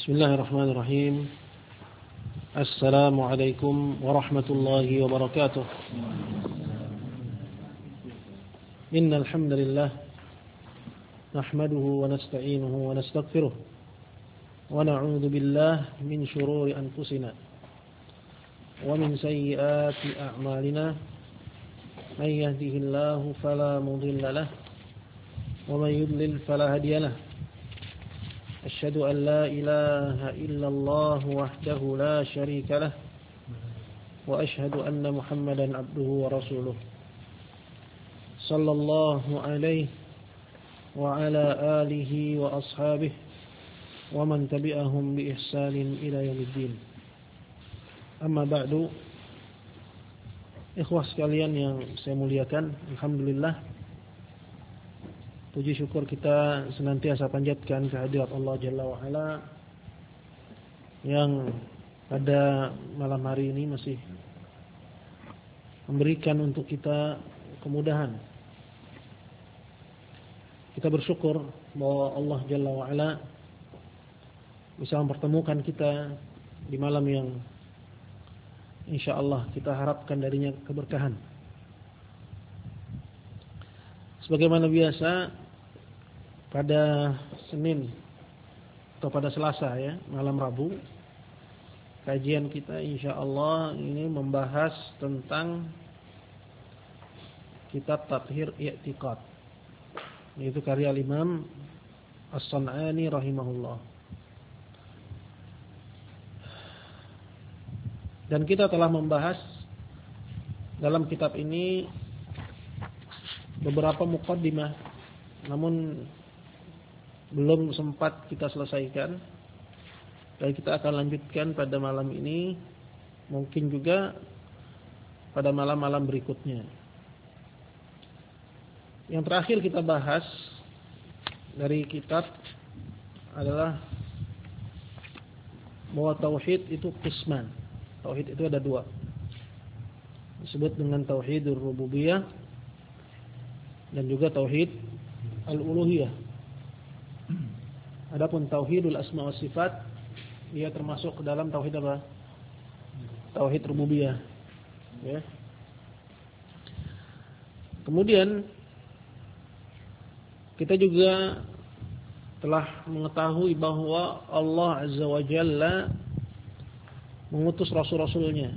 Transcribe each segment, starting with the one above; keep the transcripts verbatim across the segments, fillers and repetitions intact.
Bismillahirrahmanirrahim. Assalamualaikum warahmatullahi wabarakatuh. Innal hamdalillah nahmaduhu wa nasta'inuhu wa nastaghfiruh wa na'udzu billahi min shururi anfusina wa min sayyiati a'malina. May yahdihillahu fala mudilla lahu wa may yudlil fala hadiya lahu. Asyhadu an la ilaha illallah wahdahu la syarika lah wa asyhadu anna Muhammadan abduhu wa rasuluh sallallahu alaihi wa ala alihi wa ashabihi wa man tabi'ahum bi ihsanin ila yaumiddin. Amma ba'du. Ikhwah sekalian yang saya muliakan, alhamdulillah, puji syukur kita senantiasa panjatkan kehadirat Allah Jalla wa'ala yang pada malam hari ini masih memberikan untuk kita kemudahan. Kita bersyukur bahwa Allah Jalla wa'ala bisa mempertemukan kita di malam yang insyaallah kita harapkan darinya keberkahan. Sebagaimana biasa pada Senin atau pada Selasa ya, malam Rabu, kajian kita insyaallah ini membahas tentang kitab Tathhir I'tiqad, yaitu karya Imam As-San'ani rahimahullah. Dan kita telah membahas dalam kitab ini beberapa muqaddimah, namun belum sempat kita selesaikan, dan kita akan lanjutkan pada malam ini, mungkin juga pada malam-malam berikutnya. Yang terakhir kita bahas dari kitab adalah bahwa tauhid itu qisman. Tauhid itu ada dua, disebut dengan tauhidur rububiyah dan juga tauhid al-uluhiyah. Adapun tauhidul asma wa sifat, dia termasuk ke dalam tauhid apa? Tauhid rububiyah. Ya. Kemudian kita juga telah mengetahui bahwa Allah Azza wa Jalla mengutus rasul-rasulnya.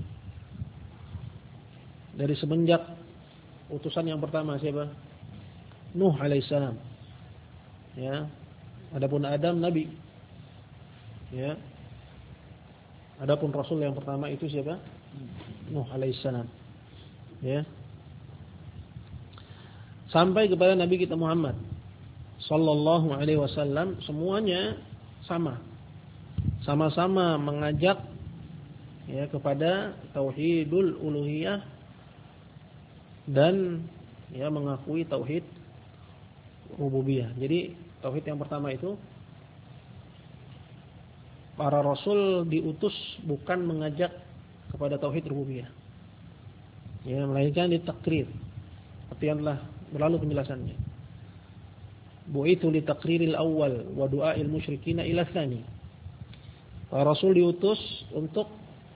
Dari semenjak utusan yang pertama siapa? Nuh alaihissalam. Ya. Adapun Adam nabi. Ya. Adapun rasul yang pertama itu siapa? Nuh alaihissalam. Ya. Sampai kepada Nabi kita Muhammad sallallahu alaihi wasallam, semuanya sama. Sama-sama mengajak ya kepada tauhidul uluhiyah dan ya mengakui tauhid rububiyah. Jadi tauhid yang pertama itu, para rasul diutus bukan mengajak kepada tauhid rububiyah, ya, melainkan ditakrir. Seperti yang telah berlalu penjelasannya. Bu'itsu li taqriril awal wa du'ail musyrikina ila tsani. Para rasul diutus untuk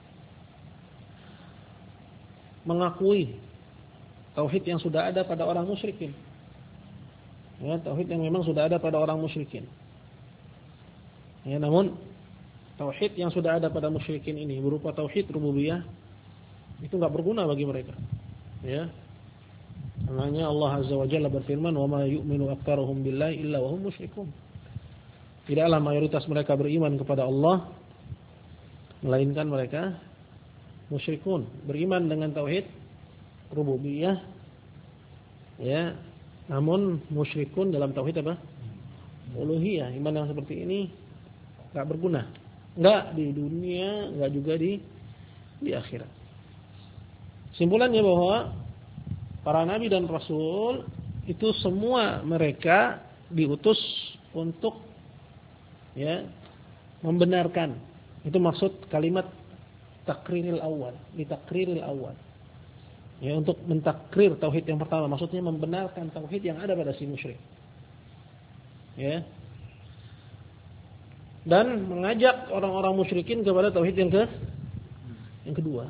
mengakui tauhid yang sudah ada pada orang musyrikin. Ya, tauhid yang memang sudah ada pada orang musyrikin. Ya, namun tauhid yang sudah ada pada musyrikin ini berupa tauhid rububiyah itu enggak berguna bagi mereka. Ya. Karena Allah Azza wa Jalla berfirman, "Wa ma yu'minu aktsaruhum billahi illa wa hum musyrikun." Tidaklah mayoritas mereka beriman kepada Allah melainkan mereka musyrikun, beriman dengan tauhid rububiyah, ya, namun musyrikun dalam tauhid apa? Uluhiyah. Iman yang seperti ini enggak berguna, enggak di dunia, enggak juga di di akhirat. Simpulannya bahwa para nabi dan rasul itu semua mereka diutus untuk ya membenarkan. Itu maksud kalimat takriril awal, ditakriril awal. Ya, untuk mentakrir tauhid yang pertama, maksudnya membenarkan tauhid yang ada pada si musyrik. Ya. dan mengajak orang-orang musyrikin kepada tauhid yang ke yang kedua.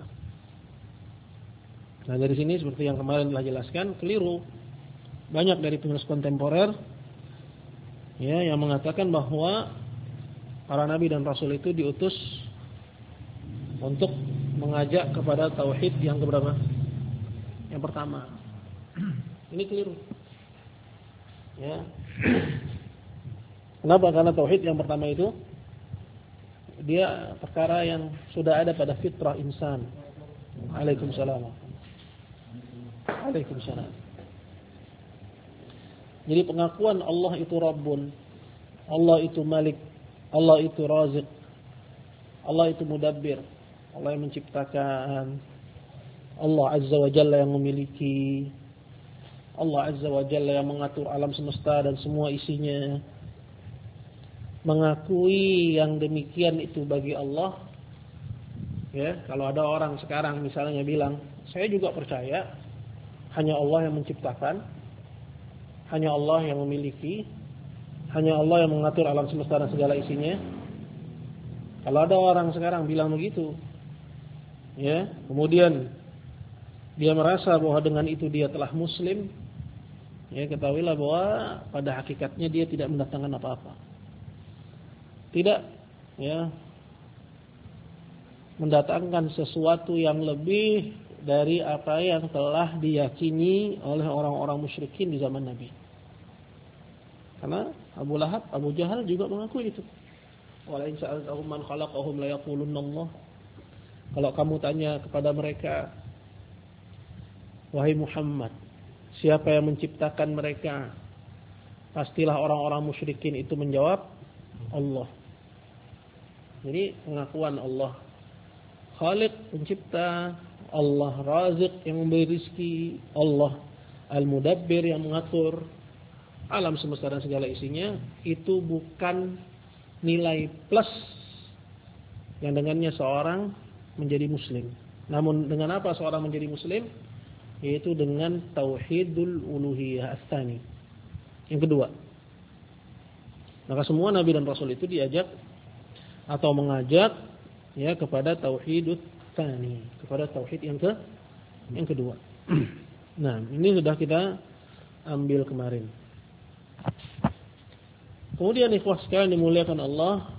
Nah, dari sini seperti yang kemarin telah jelaskan, keliru banyak dari penulis kontemporer ya yang mengatakan bahwa para nabi dan rasul itu diutus untuk mengajak kepada tauhid yang keberapa? Yang pertama. Ini keliru. Ya. Kenapa? Karena tauhid yang pertama itu dia perkara yang sudah ada pada fitrah insan. Waalaikumsalam. Waalaikumsalam. Jadi pengakuan Allah itu Rabbun, Allah itu Malik, Allah itu Razik, Allah itu Mudabbir, Allah yang menciptakan, Allah Azza wa Jalla yang memiliki, Allah Azza wa Jalla yang mengatur alam semesta dan semua isinya. Mengakui yang demikian itu bagi Allah. Ya, kalau ada orang sekarang misalnya bilang, saya juga percaya hanya Allah yang menciptakan, hanya Allah yang memiliki, hanya Allah yang mengatur alam semesta dan segala isinya. Kalau ada orang sekarang bilang begitu, ya, kemudian dia merasa bahwa dengan itu dia telah muslim, ya, ketahuilah bahwa pada hakikatnya dia tidak mendatangkan apa-apa. Tidak, ya, mendatangkan sesuatu yang lebih dari apa yang telah diyakini oleh orang-orang musyrikin di zaman Nabi. Karena Abu Lahab, Abu Jahal juga mengakui itu. Wala in sa'altahum man khalaqahum la yaqulunna Allah. Kalau kamu tanya kepada mereka, wahai Muhammad, siapa yang menciptakan mereka? Pastilah orang-orang musyrikin itu menjawab, Allah. Jadi pengakuan Allah Khaliq, pencipta, Allah Razik yang memberi rizki, Allah Al-Mudabbir yang mengatur alam semesta dan segala isinya, itu bukan nilai plus yang dengannya seorang menjadi muslim. Namun dengan apa seorang menjadi muslim? Yaitu dengan tauhidul uluhiyah ats-tsani. Yang kedua. Maka semua nabi dan rasul itu diajak atau mengajak ya kepada tauhidut tsani, kepada tauhid yang ke yang kedua. Nah, ini sudah kita ambil kemarin. Kemudian ikhwah sekalian dimuliakan Allah,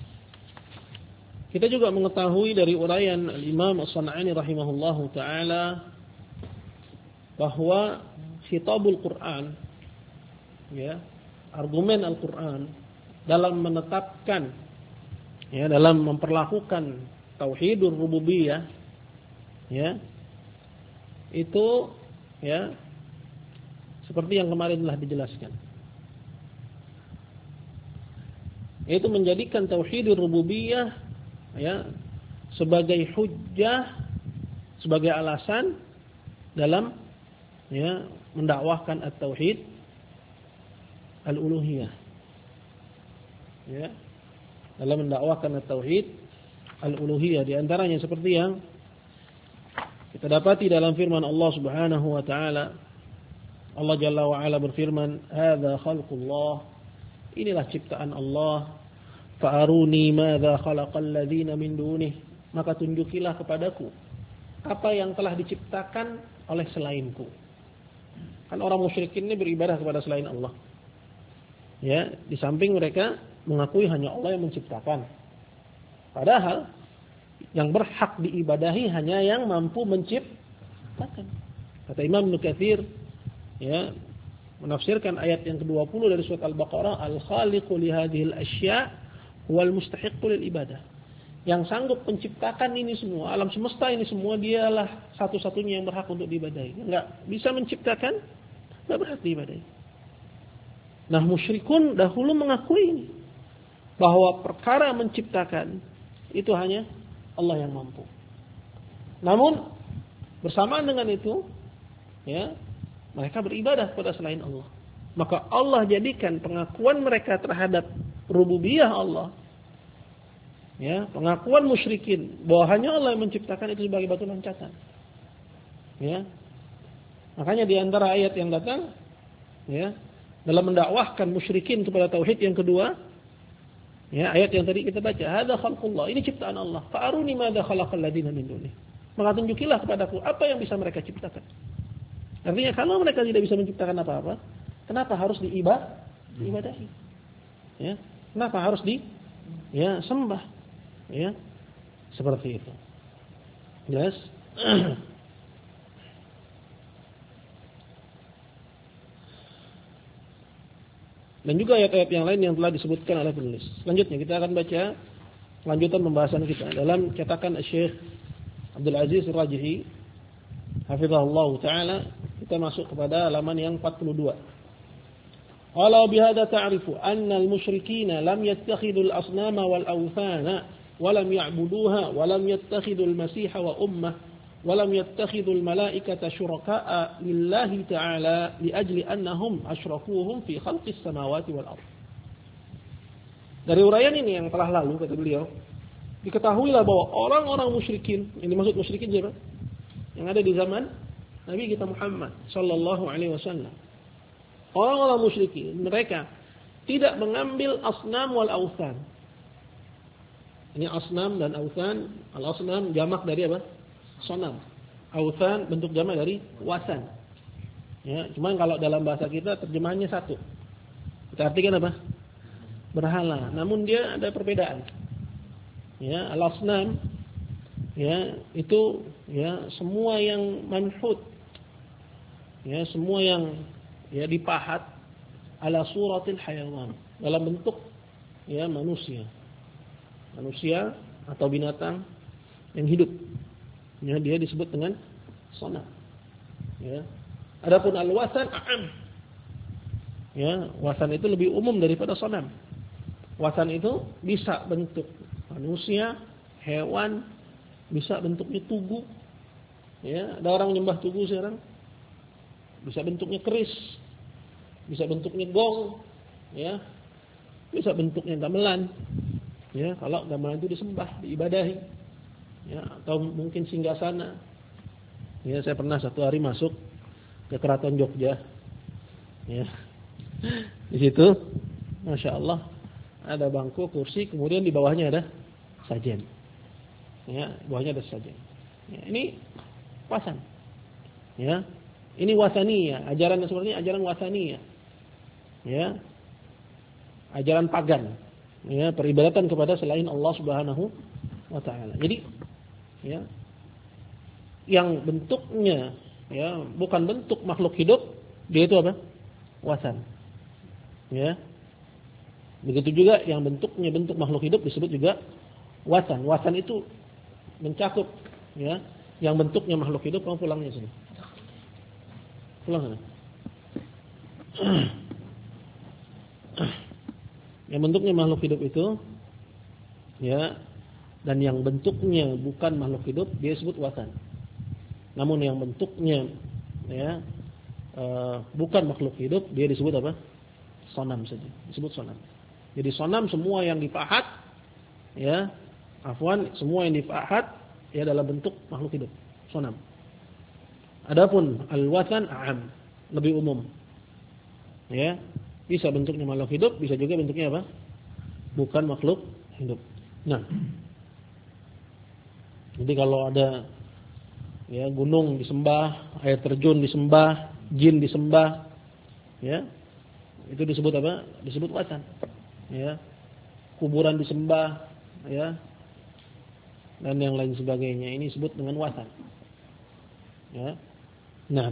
kita juga mengetahui dari uraian Al-Imam As-San'ani rahimahullahu taala bahwa khitabul Quran, ya, argumen Al-Quran dalam menetapkan, ya, dalam memperlakukan tauhidur rububiyah, ya, itu, ya, seperti yang kemarin telah dijelaskan, yaitu menjadikan tauhidur rububiyah, ya, sebagai hujjah, sebagai alasan dalam, ya, mendakwahkan at-tauhid al-uluhiyah, ya, dalam mendakwahkan at-tauhid al-uluhiyah. Di antaranya seperti yang kita dapati dalam firman Allah Subhanahu wa taala. Allah Jalla wa Ala berfirman, "Hadza khalqullah." Inilah ciptaan Allah. "Fa'aruni madza khalaqal ladzina min dunih." Maka tunjukilah kepadaku apa yang telah diciptakan oleh selainku. Kan orang musyrikin ini beribadah kepada selain Allah. Ya, di samping mereka mengakui hanya Allah yang menciptakan. Padahal yang berhak diibadahi hanya yang mampu menciptakan. Kata Imam Ibnu Katsir, ya, menafsirkan ayat yang kedua puluh dari surat Al-Baqarah, "Al-khaliqu li hadhil asya' wal mustahiqqu lil ibadah." Yang sanggup menciptakan ini semua, alam semesta ini semua, dialah satu-satunya yang berhak untuk diibadahi. Enggak bisa menciptakan, enggak berhak diibadahi. Nah, musyrikun dahulu mengakui ini, bahwa perkara menciptakan itu hanya Allah yang mampu. Namun bersamaan dengan itu, ya, mereka beribadah kepada selain Allah. Maka Allah jadikan pengakuan mereka terhadap rububiyah Allah, ya, pengakuan musyrikin bahwa hanya Allah yang menciptakan, itu sebagai batu loncatan. Ya. Makanya di antara ayat yang datang, ya, dalam mendakwahkan musyrikin kepada tauhid yang kedua, Ya, ayat yang tadi kita baca, hadza khalqullah, ini ciptaan Allah. Fa'aruni madza khalaqal ladzina min dunihi. Maka tunjukilah kepadaku apa yang bisa mereka ciptakan. Artinya kalau mereka tidak bisa menciptakan apa-apa, kenapa harus diibad diibadahi? Ya, kenapa harus di ya sembah? Ya, seperti itu. Jelas? Dan juga ayat-ayat yang lain yang telah disebutkan oleh penulis. Selanjutnya kita akan baca lanjutan pembahasan kita dalam cetakan Syekh Abdul Aziz Ar-Rajihi hafizahullah taala. Kita masuk kepada halaman yang empat puluh dua. Qala bihadza ta'rifu anna al-musyrikeen lam yattakhidul asnama wal awthana wa lam ya'buduha wa lam yattakhidul masiha wa ummah wa lam yattakhidul malaikata syuraka'a lillahi ta'ala li ajli annahum asyrakuhum fi khalqis samawati wal ardh. Dari uraian ini yang telah lalu kata beliau, diketahuilah bahwa orang-orang musyrikin, ini maksud musyrikin siapa? Yang ada di zaman Nabi kita Muhammad sallallahu alaihi wasallam. Orang-orang musyrikin, mereka tidak mengambil asnam wal authan. Ini asnam dan authan, al-asnam jamak dari apa? Sonam. Authan bentuk jamak dari wasan. Ya, cuman kalau dalam bahasa kita terjemahannya satu. Kita artikan apa? Berhala. Namun dia ada perbedaan. Ya, al-asnam ya, itu ya semua yang manhut. Ya, semua yang ya dipahat ala suratil hayawan, dalam bentuk ya manusia. Manusia atau binatang yang hidup. Ya, dia disebut dengan sonam. Ya. Adapun al-wasan a'am. Ya, wasan itu lebih umum daripada sonam. Wasan itu bisa bentuk manusia, hewan, bisa bentuknya tugu. Ya, ada orang nyembah tugu sekarang. Bisa bentuknya keris, bisa bentuknya gong, ya, bisa bentuknya gamelan, ya. Kalau gamelan itu disembah, diibadahi, ya, atau mungkin singgasana. Ya, saya pernah satu hari masuk ke Keraton Jogja, ya. Di situ, masya Allah, ada bangku, kursi, kemudian di bawahnya ada sajen, ya, di bawahnya ada sajen. Ya, ini wasan, ya. Ini wasaniyah, ajaran seperti ini ajaran wasaniyah. Ya. Ajaran pagan. Ya, peribadatan kepada selain Allah Subhanahu wa taala. Jadi ya, yang bentuknya ya bukan bentuk makhluk hidup, dia itu apa? Wasan. Ya. Begitu juga yang bentuknya bentuk makhluk hidup disebut juga wasan. Wasan itu mencakup ya, yang bentuknya makhluk hidup. Kamu pulangnya sini. Pulang sana. Yang bentuknya makhluk hidup itu ya, dan yang bentuknya bukan makhluk hidup dia sebut wasan. Namun yang bentuknya ya e, bukan makhluk hidup dia disebut apa? Sonam saja. Disebut sonam. Jadi sonam semua yang dipahat ya, afwan, semua yang dipahat ya dalam bentuk makhluk hidup. Sonam. Adapun al-wasan a'am, lebih umum. Ya, bisa bentuknya makhluk hidup, bisa juga bentuknya apa? Bukan makhluk hidup. Nah, jadi kalau ada ya gunung disembah, air terjun disembah, jin disembah, ya, itu disebut apa? Disebut wasan. Ya, kuburan disembah, ya, dan yang lain sebagainya. Ini disebut dengan wasan. Ya. Nah,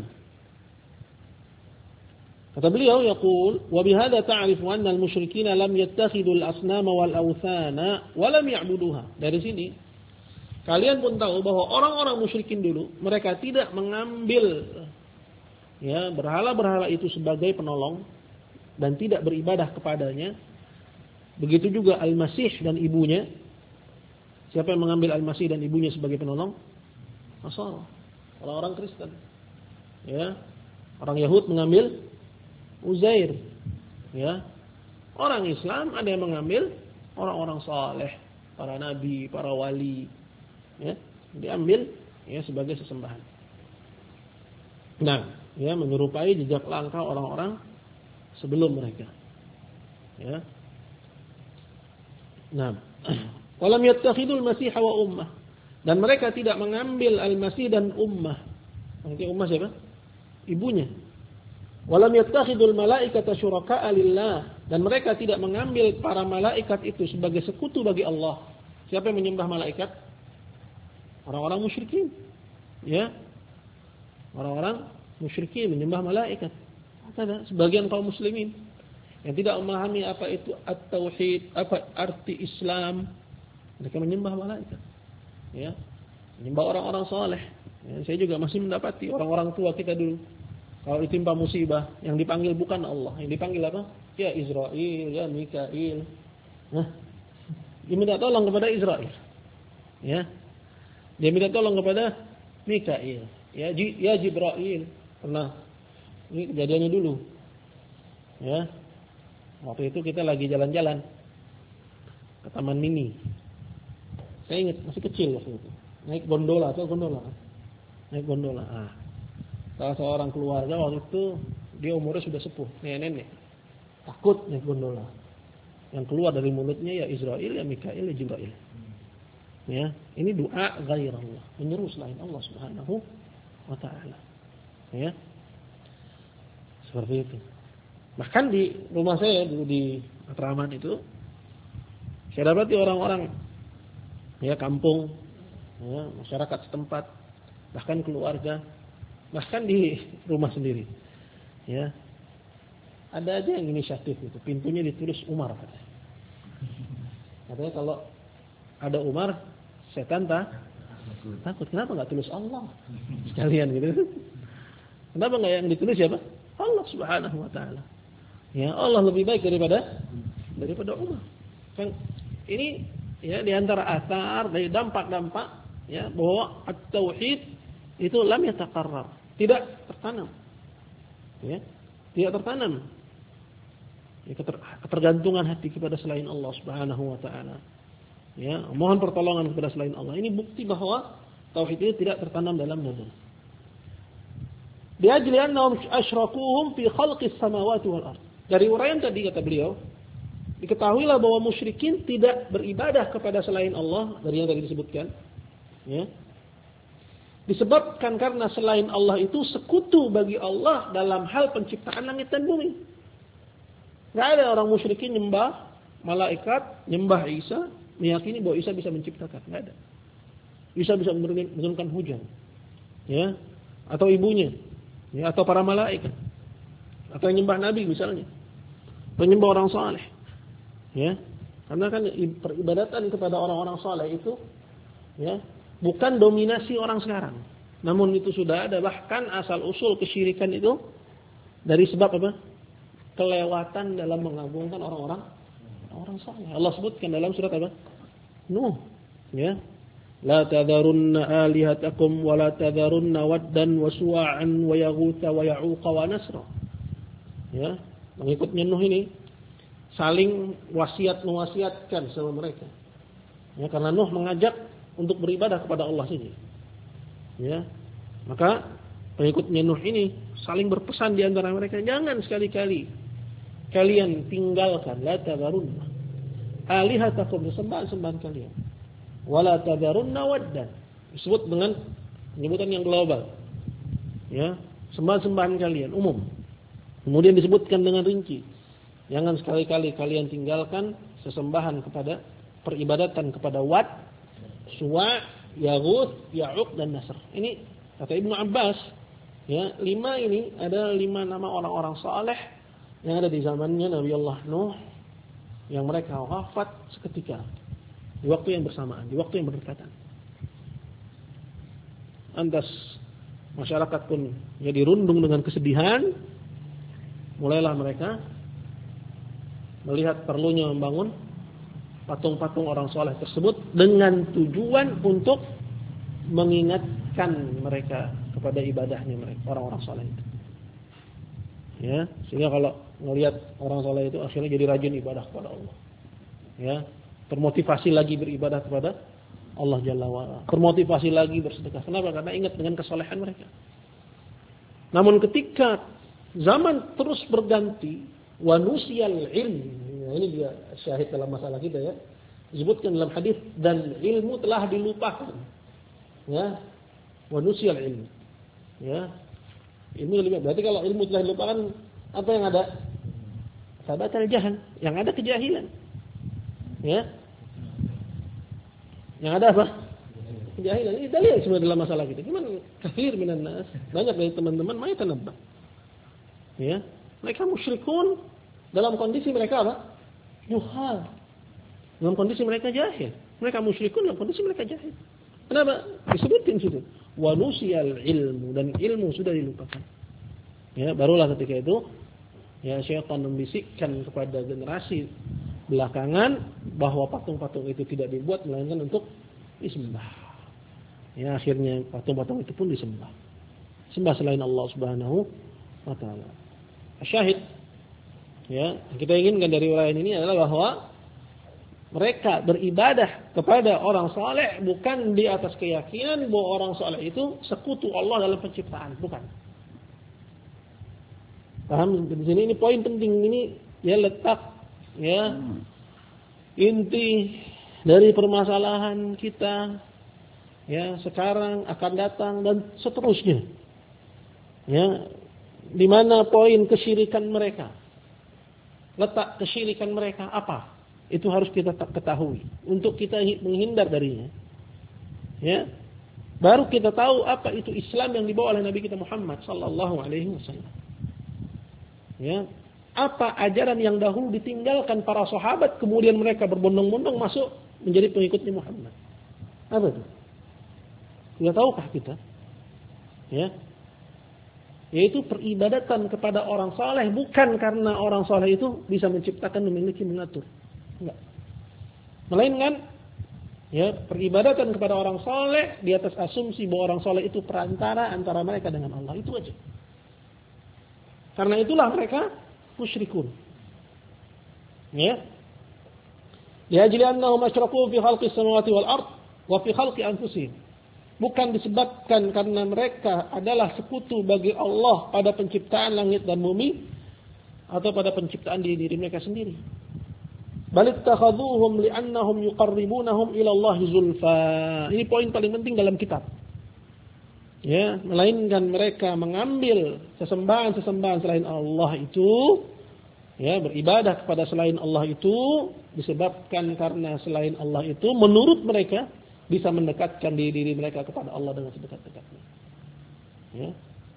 kata beliau yaqul wa bihadza ta'rifu anna al-musyrikeen lam yattakhidul asnama wal awthana wa lam ya'buduha. Dari sini kalian pun tahu bahwa orang-orang musyrikin dulu mereka tidak mengambil ya berhala-berhala itu sebagai penolong dan tidak beribadah kepadanya. Begitu juga Al-Masih dan ibunya. Siapa yang mengambil Al-Masih dan ibunya sebagai penolong? Nasara, orang-orang Kristen. Ya, orang Yahud mengambil Uzair. Ya, orang Islam ada yang mengambil orang-orang saleh, para nabi, para wali. Ya, diambil ya sebagai sesembahan. Nah, ya menyerupai jejak langkah orang-orang sebelum mereka. Ya. Nah, walam yattakhidul Masih wa ummah. Dan mereka tidak mengambil Al-Masih dan ummah. Nanti ummah siapa? Ibunya. Walam yattakhidul malaikata syuraka'a lillah. Dan mereka tidak mengambil para malaikat itu sebagai sekutu bagi Allah. Siapa yang menyembah malaikat? Orang-orang musyrikin. Ya. Orang-orang musyrikin menyembah malaikat. Ada sebagian kaum muslimin yang tidak memahami apa itu at-tauhid, apa arti Islam, mereka menyembah malaikat. Ya. Menyembah orang-orang saleh. Ya, saya juga masih mendapati orang-orang tua kita dulu kalau ditimpa musibah yang dipanggil bukan Allah, yang dipanggil apa? Ya Israel, ya Mikail. Nah, dia minta tolong kepada Israel. Ya. Dia minta tolong kepada Mikail. Ya, ya Jibril. Pernah ini kejadiannya dulu. Ya. Waktu itu kita lagi jalan-jalan ke Taman Mini. Saya ingat masih kecil waktu itu. Naik gondola atau gondola. Naik gondola. Ah. Salah seorang keluarga waktu itu dia umurnya sudah sepuh, nenek-nenek. Takut naik gondola. Yang keluar dari mulutnya ya Israel, ya Mikail, ya Jibril. Ya, ini doa ghairallah, menyeru selain Allah Subhanahu wa taala. Ya. Seperti itu. Bahkan di rumah saya dulu di Matraman itu saya dapati orang-orang ya kampung, ya, masyarakat setempat, bahkan keluarga, bahkan di rumah sendiri. Ya. Ada aja yang inisiatif itu, pintunya ditulis Umar katanya. Katanya kalau ada Umar, setan tak takut. Kenapa enggak tulis Allah sekalian gitu? Kenapa enggak yang ditulis siapa? Allah Subhanahu wa taala. Ya, Allah lebih baik daripada daripada Umar. Kan ini ya di antara athar dari dampak-dampak ya bahwa at-tauhid itu lam yataqarrar, tidak tertanam. Ya, tidak tertanam. Ya, ketergantungan hati kepada selain Allah Subhanahu wa taala. Ya, mohon pertolongan kepada selain Allah. Ini bukti bahwa tauhid itu tidak tertanam dalam dada. Biajli annahum asyrakuhum fi khalqis samawati wal ardh. Dari uraian tadi kata beliau, diketahuilah bahwa musyrikin tidak beribadah kepada selain Allah dari yang tadi disebutkan. Ya. Disebabkan karena selain Allah itu sekutu bagi Allah dalam hal penciptaan langit dan bumi. Tidak ada orang musyrikin nyembah malaikat, nyembah Isa, meyakini bahwa Isa bisa menciptakan. Tidak ada. Isa bisa menurunkan hujan. Ya. Atau ibunya. Ya. Atau para malaikat. Atau yang nyembah Nabi misalnya. Penyembah orang saleh. Ya. Karena kan peribadatan kepada orang-orang saleh itu ya, bukan dominasi orang sekarang. Namun itu sudah ada, bahkan asal usul kesyirikan itu dari sebab apa? Kelewatan dalam mengagungkan orang-orang orang saleh. Allah sebutkan dalam surat apa? Nuh, ya. La tadharunna alihatakum wa la tadharunna waddan wa suwa'an wa yaghutha wa ya'uqa wa nasra. Ya. Mengikutnya Nuh ini saling wasiat mewasiatkan sama mereka. Ya, karena Nuh mengajak untuk beribadah kepada Allah saja. Ya. Maka pengikutnya Nuh ini saling berpesan di antara mereka, jangan sekali-kali kalian tinggalkan la tadharunna alihatakum, sembahan-sembahan kalian. Wala tadharunna waddan. Disebut dengan penyebutan yang global. Ya, sembahan-sembahan kalian umum. Kemudian disebutkan dengan rinci. Jangan sekali-kali kalian tinggalkan sesembahan kepada peribadatan kepada Wad, Suwa', Yaghuth, Ya'uq dan Nasr. Ini kata Ibnu Abbas, ya, lima ini ada lima nama orang-orang saleh yang ada di zamannya Nabi Allah Nuh yang mereka wafat seketika di waktu yang bersamaan, di waktu yang berdekatan. Lantas masyarakat pun ya dirundung dengan kesedihan. Mulailah mereka melihat perlunya membangun patung-patung orang soleh tersebut dengan tujuan untuk mengingatkan mereka kepada ibadahnya mereka, orang-orang soleh itu. Ya, sehingga kalau melihat orang soleh itu akhirnya jadi rajin ibadah kepada Allah. Ya, termotivasi lagi beribadah kepada Allah Jalla wa'ala. Termotivasi lagi bersedekah. Kenapa? Karena ingat dengan kesolehan mereka. Namun ketika zaman terus berganti, wa nusiyal ilm. Ini dia syahid dalam masalah kita ya. Disebutkan dalam hadis dan ilmu telah dilupakan. Ya. Wa nusiyal ilmu. Ya. Ilmu lebih berarti kalau ilmu telah dilupakan apa yang ada? Sabatal jahal, yang ada kejahilan. Ya. Yang ada apa? Kejahilan. Ini dalil sebenarnya dalam masalah kita. Gimana? Kathir minan nas. Banyak dari teman-teman mai tanabbah. Ya. Mereka musyrikun dalam kondisi mereka apa? Juhal. Dalam kondisi mereka jahil. Mereka musyrikun dalam kondisi mereka jahil. Kenapa? Disebutin situ. Wa nusiyal ilmu, dan ilmu sudah dilupakan. Ya, barulah ketika itu ya syaitan membisikkan kepada generasi belakangan bahwa patung-patung itu tidak dibuat melainkan untuk disembah. Ya, akhirnya patung-patung itu pun disembah. Sembah selain Allah Subhanahu wa taala. Syahid, ya, kita inginkan dari uraian ini adalah bahwa mereka beribadah kepada orang saleh bukan di atas keyakinan bahwa orang saleh itu sekutu Allah dalam penciptaan, bukan. Paham di sini, ini poin penting ini ya, letak ya inti dari permasalahan kita ya sekarang, akan datang dan seterusnya. Ya, di mana poin kesyirikan mereka? Letak kesyirikan mereka apa? Itu harus kita ketahui untuk kita menghindar darinya. Ya. Baru kita tahu apa itu Islam yang dibawa oleh Nabi kita Muhammad sallallahu alaihi wasallam. Ya. Apa ajaran yang dahulu ditinggalkan para sahabat kemudian mereka berbondong-bondong masuk menjadi pengikutnya Muhammad. Apa itu? Tidak tahukah kita? Ya. Yaitu peribadatan kepada orang saleh bukan karena orang saleh itu bisa menciptakan, memiliki, mengatur. Enggak. Melainkan ya peribadatan kepada orang saleh di atas asumsi bahwa orang saleh itu perantara antara mereka dengan Allah, itu aja. Karena itulah mereka musyrikun. Ya. Liajli annahum asyraku fi khalqis samawati wal ard wa fi khalqi anfusihim. Bukan disebabkan karena mereka adalah sekutu bagi Allah pada penciptaan langit dan bumi atau pada penciptaan diri diri mereka sendiri. Bal ittakhadhuhum li'annahum yuqarribunahum ila Allah zulfa. Ini poin paling penting dalam kitab. Ya, melainkan mereka mengambil sesembahan-sesembahan selain Allah itu, ya, beribadah kepada selain Allah itu disebabkan karena selain Allah itu menurut mereka bisa mendekatkan diri, diri mereka kepada Allah dengan sedekat-dekatnya. Ya.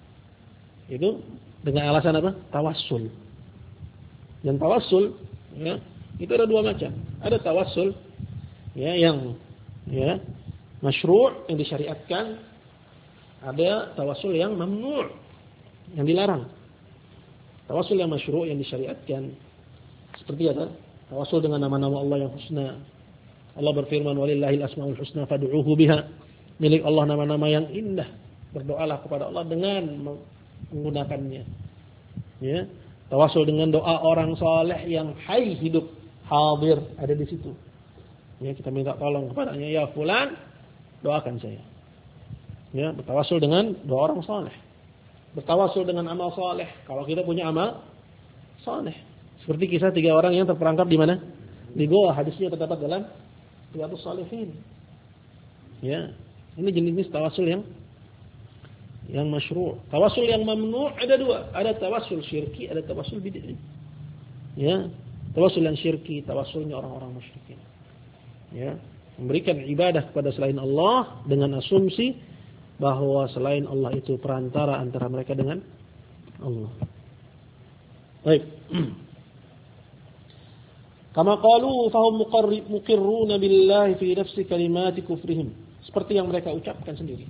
Itu dengan alasan apa? Tawassul. Dan tawassul, ya, itu ada dua macam. Ada tawassul ya yang ya masyru' yang disyariatkan, ada tawassul yang mamnu' yang dilarang. Tawassul yang masyru' yang disyariatkan seperti apa? Tawassul dengan nama-nama Allah yang husna. Allah berfirman walillahil asmaul husna fad'uuhu biha. Milik Allah nama-nama yang indah. Berdoalah kepada Allah dengan menggunakannya. Ya. Tawassul dengan doa orang saleh yang hayy, hidup, hadir, ada di situ. Ya, kita minta tolong kepadanya, ya fulan, doakan saya. Ya, bertawassul dengan doa orang saleh. Bertawassul dengan amal saleh. Kalau kita punya amal saleh. Seperti kisah tiga orang yang terperangkap di mana? Di goa. Hadisnya terdapat dalam Riyadhus Shalihin. Ya, ini jenis tawassul yang yang masyru'. Tawassul yang mamnu' ada dua. Ada tawassul syirki, ada tawassul bid'i. Ya, tawassul yang syirki, tawassulnya orang-orang musyrikin. Ya, memberikan ibadah kepada selain Allah dengan asumsi bahwa selain Allah itu perantara antara mereka dengan Allah. Baik. Kama qalu fahum muqirruna billahi fi nafsi kalimati kufrihim. Seperti yang mereka ucapkan sendiri.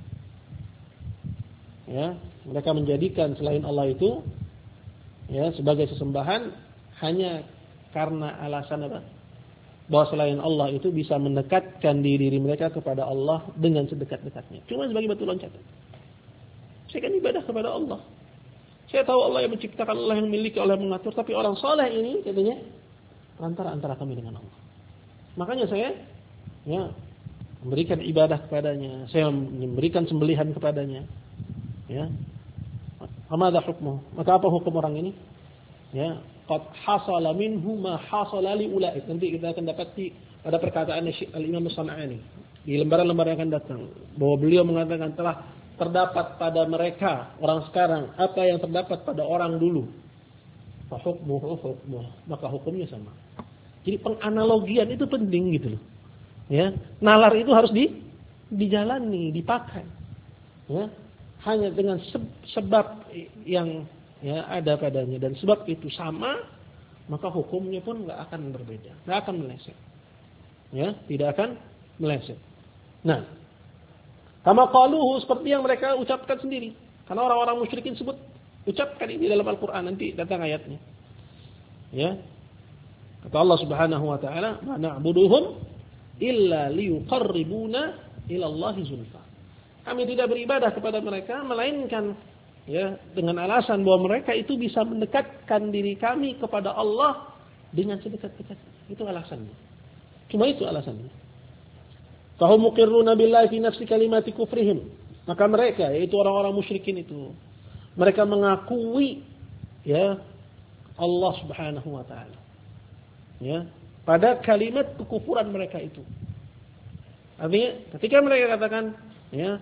Ya, mereka menjadikan selain Allah itu ya sebagai sesembahan hanya karena alasan apa? Bahwa selain Allah itu bisa mendekatkan diri, diri mereka kepada Allah dengan sedekat-dekatnya. Cuma sebagai batu loncatan. Saya kan ibadah kepada Allah. Saya tahu Allah yang menciptakan, Allah yang memiliki, Allah yang mengatur. Tapi orang saleh ini katanya antara antara kami dengan Allah. Makanya saya ya memberikan ibadah kepadanya. Saya memberikan sembelihan kepadanya. Ya. Amadha hukmuh. Maka apa hukum orang ini? Ya, qad hasala minhu ma hasala li ulaik. Nanti kita akan dapati pada perkataan Al-Imam As-San'ani di lembaran-lembaran yang akan datang, bahwa beliau mengatakan telah terdapat pada mereka orang sekarang apa yang terdapat pada orang dulu. Fa hukmuhu hukmuh, maka hukumnya sama. Jadi penganalogian itu penting gitu loh. Ya, nalar itu harus di dijalani, dipakai. Ya, hanya dengan sebab yang ya ada padanya dan sebab itu sama, maka hukumnya pun nggak akan berbeda, nggak akan meleset. Ya, tidak akan meleset. Nah, kama qaluhu, seperti yang mereka ucapkan sendiri. Karena orang-orang musyrikin sebut, ucapkan ini dalam Al-Qur'an, nanti datang ayatnya. Ya. Kata Allah Subhanahu wa taala, "Ma na'buduhum illa liyuqarribuna ila Allahi zulfa." Kami tidak beribadah kepada mereka melainkan ya dengan alasan bahwa mereka itu bisa mendekatkan diri kami kepada Allah dengan sedekat-dekatnya. Itu alasannya. Cuma itu alasannya. Fahum muqirruna billahi fi nafsi kalimati kufrihim. Maka mereka, yaitu orang-orang musyrikin itu, mereka mengakui ya Allah Subhanahu wa taala. Ya, pada kalimat kekufuran mereka itu. Artinya ketika mereka katakan ya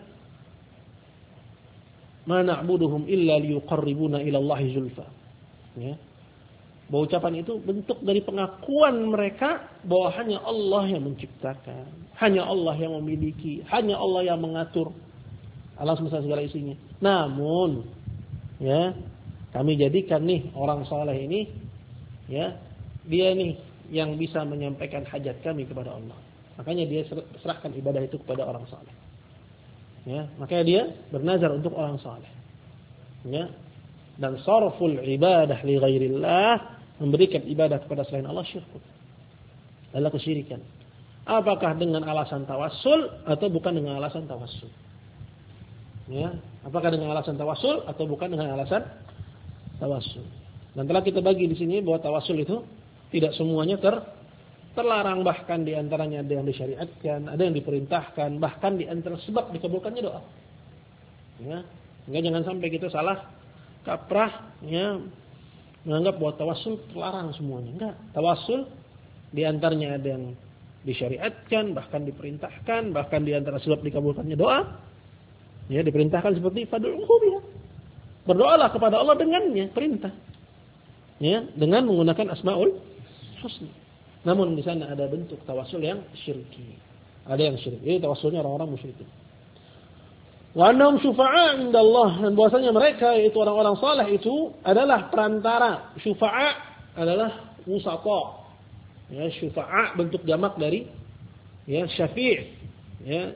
ma na'buduhum illa liyuqarribuna ila Allahi zulfa. Ya. Bahwa ucapan itu bentuk dari pengakuan mereka bahwa hanya Allah yang menciptakan, hanya Allah yang memiliki, hanya Allah yang mengatur alam semesta segala isinya. Namun, ya, kami jadikan nih orang saleh ini, ya, dia nih yang bisa menyampaikan hajat kami kepada Allah. Makanya dia serahkan ibadah itu kepada orang saleh. Ya, makanya dia bernazar untuk orang saleh. Ya. Dan sarful ibadah li ghairillah, memberikan ibadah kepada selain Allah, syirk. Adalah kesyirikan. Apakah dengan alasan tawassul atau bukan dengan alasan tawassul? Ya, apakah dengan alasan tawassul atau bukan dengan alasan tawassul? Dan telah kita bagi di sini bahwa tawassul itu tidak semuanya ter terlarang, bahkan di antaranya ada yang disyariatkan, ada yang diperintahkan, bahkan di antara sebab dikabulkannya doa. Ya, sehingga jangan sampai kita salah kaprah ya menganggap bahwa tawassul terlarang semuanya. Enggak, tawassul di antaranya ada yang disyariatkan, bahkan diperintahkan, bahkan di antara sebab dikabulkannya doa. Ya, diperintahkan seperti fad'uhu biha. Berdoalah kepada Allah dengannya, perintah. Ya, dengan menggunakan Asmaul Husna. Namun di sana ada bentuk tawassul yang syirki. Ada yang syirik. Ini tawassulnya orang-orang musyrikin. Wa annahum syufa'a 'inda Allah, dan bahwasanya mereka yaitu orang-orang saleh itu adalah perantara. Syufa'a adalah wusata. Ya, syufa'a bentuk jamak dari ya syafi'. Ya.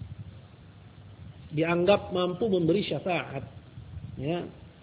Dianggap mampu memberi syafaat. Ya.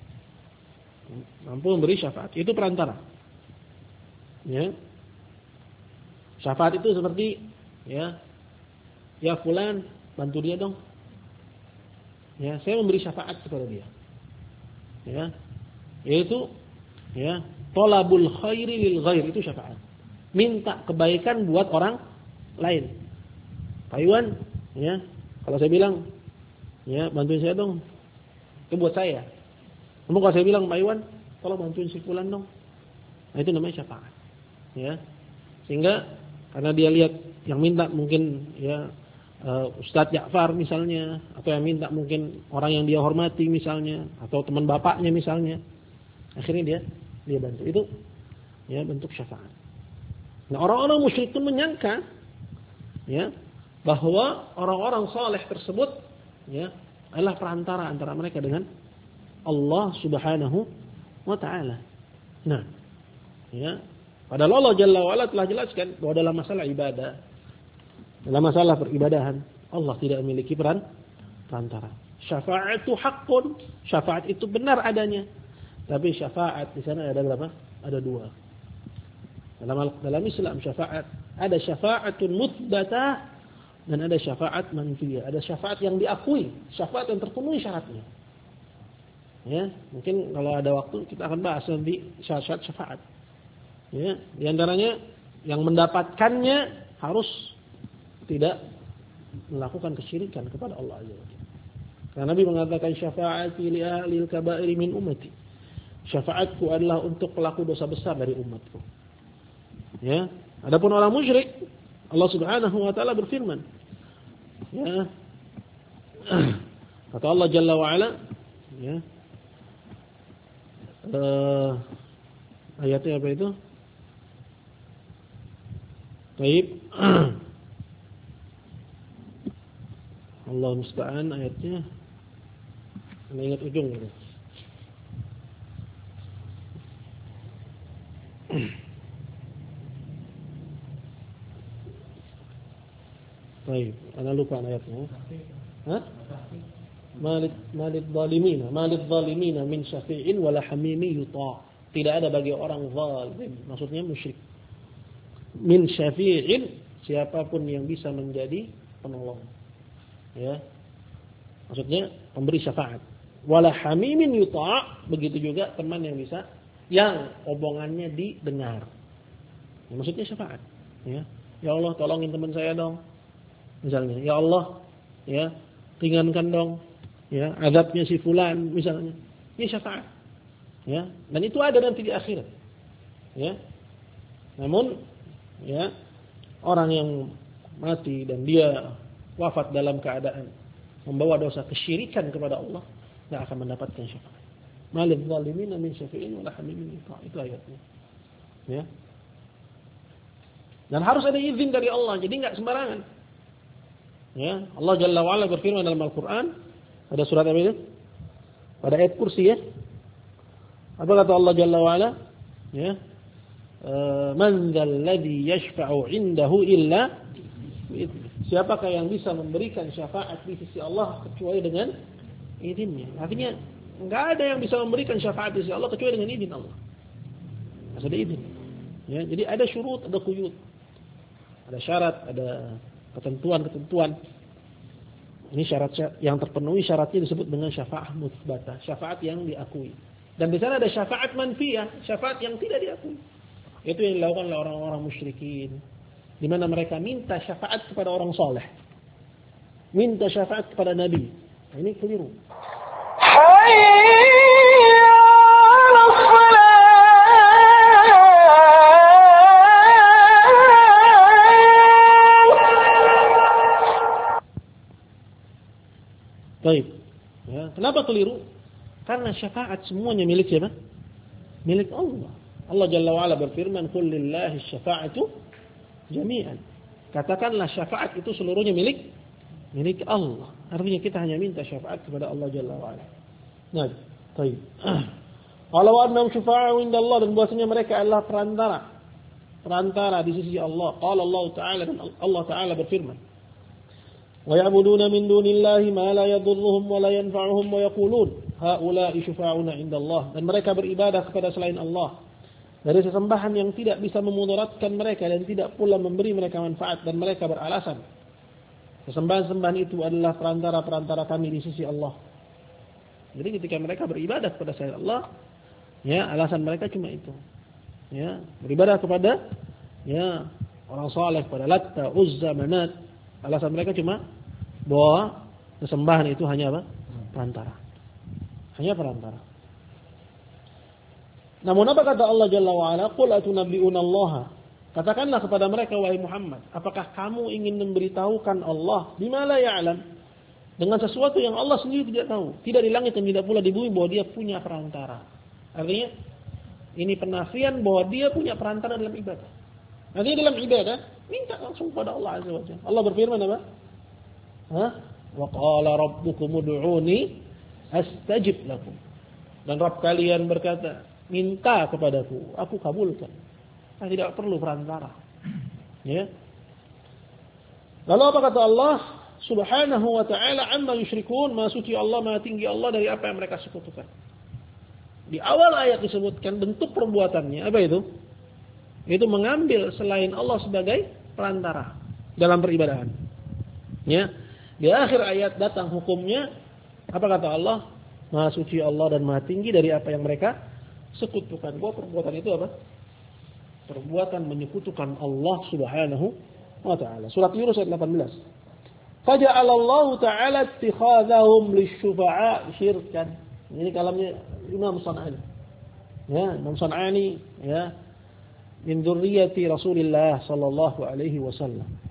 Mampu memberi syafaat. Itu perantara. Ya. Syafaat itu seperti ya, ya fulan bantu dia dong. Ya, saya memberi syafaat kepada dia. Ya. Yaitu ya, talabul khairi lil ghair, itu syafaat. Minta kebaikan buat orang lain. Pak Iwan, ya, kalau saya bilang, ya, bantuin saya dong. Itu buat saya. Namun kalau saya bilang, Pak Iwan, tolong bantuin si fulan dong. Nah, itu namanya syafaat. Ya. Sehingga karena dia lihat yang minta mungkin ya uh, Ustadz Ja'far misalnya, atau yang minta mungkin orang yang dia hormati misalnya, atau teman bapaknya misalnya, akhirnya dia dia bantu. Itu ya bentuk syafaat. Nah, orang-orang musyrik pun menyangka ya bahwa orang-orang saleh tersebut ya adalah perantara antara mereka dengan Allah Subhanahu wa taala. Nah, ya, padahal Allah Jalla wa Ala telah jelaskan bahwa dalam masalah ibadah, dalam masalah peribadahan, Allah tidak memiliki peran perantara. Syafa'atu haqqun, syafaat itu benar adanya. Tapi syafaat di sana ada berapa? Ada dua. Dalam dalam Islam syafaat, ada syafa'atun mutsbatah dan ada syafaat manfiyah. Ada syafaat yang diakui, syafaat yang terpenuhi syaratnya. Ya, mungkin kalau ada waktu kita akan bahas nanti syarat syafaat. Ya, di antaranya yang mendapatkannya harus tidak melakukan kesyirikan kepada Allah Azza wa Jalla. Karena Nabi mengatakan syafaati li ahlil kaba'iri min ummati. Syafaatku adalah untuk pelaku dosa besar dari umatku. Ya, adapun orang musyrik, Allah Subhanahu wa taala berfirman, ya. Kata Allah Jalla wa Ala, ya. Uh, ayatnya apa itu? Baik. Allah musta'an ayatnya. Anda ingat ujung gitu. Baik, Anda lupa ayatnya. Hah? Malid malid zalimina, malid zalimina min syafi'in wala hamimi yuta'. Tidak ada bagi orang zalim, maksudnya musyrik. Min syafi'in, siapapun yang bisa menjadi penolong. Ya. Maksudnya pemberi syafaat. Wala hamimin yuta', begitu juga teman yang bisa yang omongannya didengar. Ya, maksudnya syafaat, ya. Ya Allah, tolongin teman saya dong. Misalnya, ya Allah, ya, ringankan dong, ya, azabnya si fulan misalnya. Ini syafaat. Ya, dan itu ada nanti di akhirat. Ya. Namun, ya, orang yang mati dan dia wafat dalam keadaan membawa dosa kesyirikan kepada Allah, tidak akan mendapatkan syafaat. Malil zalimin min syafi'in wala hamimin yuta'. Itu ayatnya. Ya. Dan harus ada izin dari Allah, jadi enggak sembarangan. Ya, Allah Jalla wa Ala berfirman dalam Al-Qur'an, ada surat apa itu? Pada ayat kursi, ya. Apa kata Allah Jalla wa Ala? Ya. Man dzal ladzi yashfa'u 'indahu illa bi'idznih. Siapakah yang bisa memberikan syafaat di sisi Allah kecuali dengan izinnya? Artinya enggak ada yang bisa memberikan syafaat di sisi Allah kecuali dengan izin Allah. Harus ada izin. Ya, jadi ada syurut, ada quyut. Ada syarat, ada ketentuan-ketentuan. Ini syarat yang terpenuhi, syaratnya disebut dengan syafaat mutsbatah, syafaat yang diakui. Dan di sana ada syafaat manfiyah, syafaat yang tidak diakui. Itu yang dilakukan oleh orang-orang musyrikin, di mana mereka minta syafaat kepada orang saleh, minta syafaat kepada nabi. Nah, ini keliru. Baik. Ya, kenapa keliru? Karena syafaat semuanya milik siapa? Milik Allah. Allah Jalla wa Ala berfirman, "Qul lillahi syafa'atu jami'an." Katakanlah syafaat itu seluruhnya milik milik Allah. Artinya kita hanya minta syafaat kepada Allah Jalla wa Ala. Nah, baik. Walau annahum syufa'u indallah, dan bahwasanya mereka adalah perantara. Perantara di sisi Allah. Qala Allah Ta'ala, dan Allah Ta'ala berfirman, "Wa ya'buduna min dunillahi ma la yadhurruhum wa la yanfa'uhum wa yaqulun haula'i syufa'una indallah." Dan mereka beribadah kepada selain Allah dari sesembahan yang tidak bisa memudaratkan mereka dan tidak pula memberi mereka manfaat, dan mereka beralasan sesembahan-sembahan itu adalah perantara-perantara kami di sisi Allah. Jadi ketika mereka beribadah kepada selain Allah, ya, alasan mereka cuma itu. Ya, beribadah kepada ya orang saleh, kepada Latta, Uzza, Manat. Alasan mereka cuma bahwa sesembahan itu hanya apa? Perantara. Hanya perantara. Namun apa kata Allah Jalla wa Ala? Qul atunabbi'una Allah. Katakanlah kepada mereka, wahai Muhammad, apakah kamu ingin memberitahukan Allah bima la ya'lam, dengan sesuatu yang Allah sendiri tidak tahu, tidak di langit dan tidak pula di bumi, bahwa dia punya perantara. Artinya ini penafian bahwa dia punya perantara dalam ibadah. Artinya dalam ibadah minta langsung kepada Allah Azza wa Jalla. Allah berfirman apa? Hah? Wa qala rabbukum ud'uni astajib lakum. Dan Rabb kalian berkata, minta kepadaku, aku kabulkan. Nah, tidak perlu perantara. Ya. Lalu apa kata Allah Subhanahu wa ta'ala, amma yusyrikun, maha suci Allah, maha tinggi Allah dari apa yang mereka sekutukan. Di awal ayat disebutkan bentuk perbuatannya, apa itu? Itu mengambil selain Allah sebagai perantara dalam peribadahan. Ya. Di akhir ayat datang hukumnya, apa kata Allah? Maha suci Allah dan maha tinggi dari apa yang mereka sekutukan. Bahwa perbuatan itu apa? Perbuatan menyekutukan Allah Subhanahu wa ta'ala. Surat Yunus ayat delapan belas. Faja'alallahu ta'ala ittikhadhahum lisyufa'a syirkan. Ini kalamnya Imam San'ani. Ya, Imam San'ani, ya, min dzurriyyati Rasulillah sallallahu alaihi wasallam.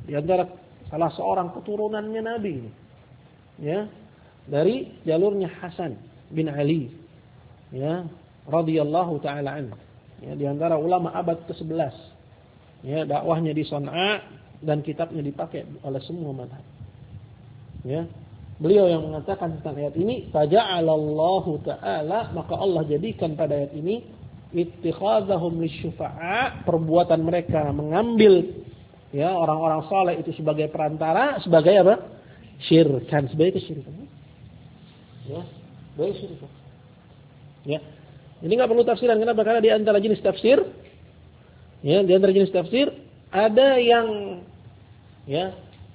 di antara salah seorang keturunannya Nabi, ya, dari jalurnya Hasan bin Ali, ya, radhiyallahu taala anhu, ya, di antara ulama abad kesebelas, ya, dakwahnya di Sana'a dan kitabnya dipakai oleh semua mazhab, ya. Beliau yang mengatakan tentang ayat ini, faja'alallahu ta'ala, maka Allah jadikan pada ayat ini ittikhadzahum lisyufa'a, perbuatan mereka mengambil, ya, orang-orang saleh itu sebagai perantara, sebagai apa? Syirkan, sebagai kesyirikan. Ya, sebagai kesyirikan. Ya. Ini enggak perlu tafsiran, kenapa? Karena di antara jenis tafsir, ya, di antara jenis tafsir ada yang, ya,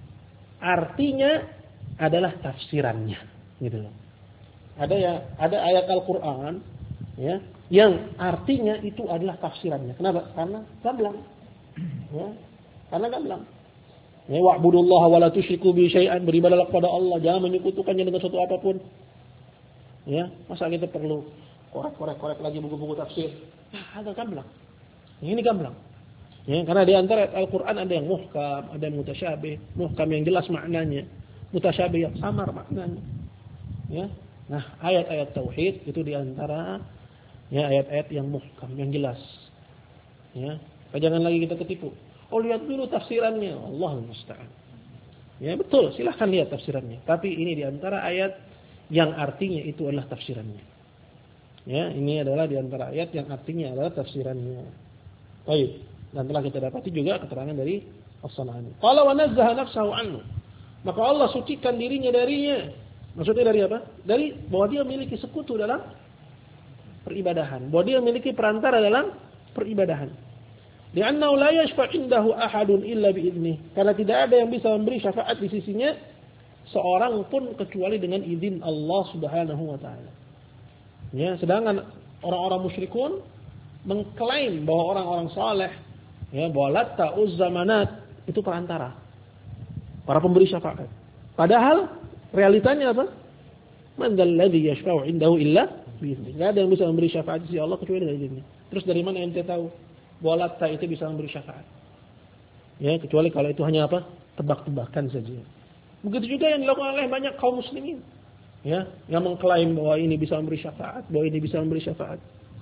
artinya adalah tafsirannya, gitu loh. Ada ya, ada ayat Al-Qur'an, ya, yang artinya itu adalah tafsirannya. Kenapa? Karena gamblang. Ya. Karena gamblang. Ya, wa'budullaha wa la tusyriku bihi syai'an, beribadahlah kepada Allah, jangan menyekutukannya dengan sesuatu apapun. Ya, masa kita perlu korek-korek-korek lagi buku-buku tafsir? Ya, ada gamblang. Ini gamblang. Ya, karena di antara Al-Qur'an ada yang muhkam, ada yang mutasyabih. Muhkam yang jelas maknanya, mutasyabih yang samar maknanya. Ya. Nah, ayat-ayat tauhid itu di antara, ya, ayat-ayat yang muhkam, yang jelas. Ya, jangan lagi kita ketipu. Oh, lihat dulu tafsirannya, Allahul musta'an. Ya, betul, silahkan lihat tafsirannya. Tapi ini di antara ayat yang artinya itu adalah tafsirannya. Ya, ini adalah di antara ayat yang artinya adalah tafsirannya. Baik, dan telah kita dapati juga keterangan dari As-San'ani. Qala wa nazzaha nafsahu anhu. Maka Allah sucikan dirinya darinya. Maksudnya dari apa? Dari bahwa dia memiliki sekutu dalam peribadahan. Bahwa dia memiliki perantara dalam peribadahan. Li'annahu la yashfa' indahu ahadun illa bi'idnih. Karena tidak ada yang bisa memberi syafaat di sisinya seorang pun kecuali dengan izin Allah Subhanahu wa taala. Ya, sedangkan orang-orang musyrikun mengklaim bahwa orang-orang saleh, ya, bahwa Latta, Uzza, Manat itu perantara, para pemberi syafaat. Padahal realitanya apa? Man dzalladzi yashfa'u indahu illa bi'idnih. Enggak ada yang bisa memberi syafaat di sisi Allah kecuali dengan izinnya. Terus dari mana ente tahu bahwa Latta itu bisa memberi syafaat? Ya, kecuali kalau itu hanya apa? Tebak-tebakan saja. Begitu juga yang dilakukan oleh banyak kaum muslimin, ya, yang mengklaim bahwa ini bisa memberi syafaat, bahwa ini bisa memberi syafaat,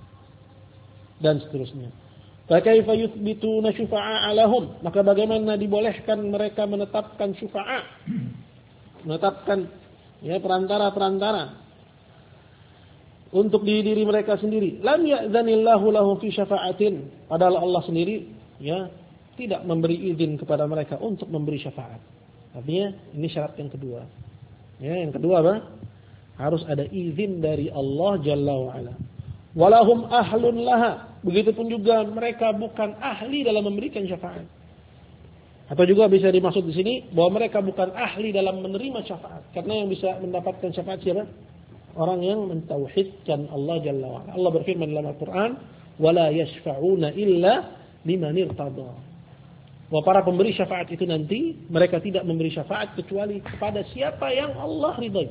dan seterusnya. Fa kaifa yuthbituna syufa'a lahum? Maka bagaimana dibolehkan mereka menetapkan syufa'a? Menetapkan, ya, perantara-perantara untuk diri diri mereka sendiri. Lam ya'zanillahu lahum fi syafa'atin. Padahal Allah sendiri, ya, tidak memberi izin kepada mereka untuk memberi syafaat. Artinya ini syarat yang kedua. Ya, yang kedua apa? Harus ada izin dari Allah Jalla wa Ala. Walahum ahlun laha. Begitupun juga mereka bukan ahli dalam memberikan syafaat. Atau juga bisa dimaksud di sini bahwa mereka bukan ahli dalam menerima syafaat. Karena yang bisa mendapatkan syafaat siapa? Orang yang mentauhidkan Allah Jalla wa Ala. Allah berfirman dalam Al-Qur'an, "Wala yashfa'una illa liman irtada." Bahwa para pemberi syafaat itu nanti mereka tidak memberi syafaat kecuali kepada siapa yang Allah ridai.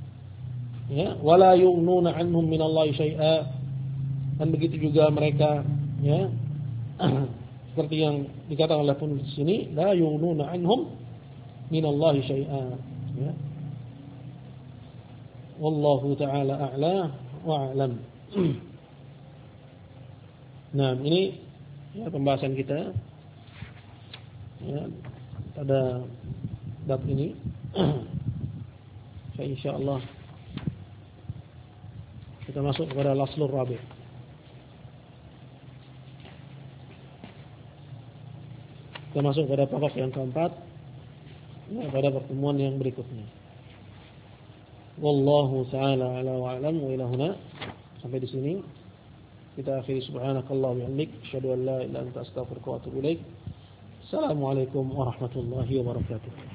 Ya, wala yu'nuna anhum minallahi syai'a. Dan begitu juga mereka, ya, seperti yang dikatakan oleh penulis di sini, la yu'nuna anhum minallahi syai'a. Ya. Wallahu ta'ala a'la wa a'lam. Nah, ini, ya, pembahasan kita, ya, pada bab ini. Insyaallah kita masuk kepada al-aslur rabi'. Kita masuk pada pokok yang keempat, ya, pada pertemuan yang berikutnya. Wallahu ta'ala ala wa alam wa ilahuna. Sampai di sini kita akhiri. Subhanakallah wa bihamdik, asyhadu an la ilaha illa anta astaghfiruka wa atubu ilaik. Assalamualaikum warahmatullahi wabarakatuh.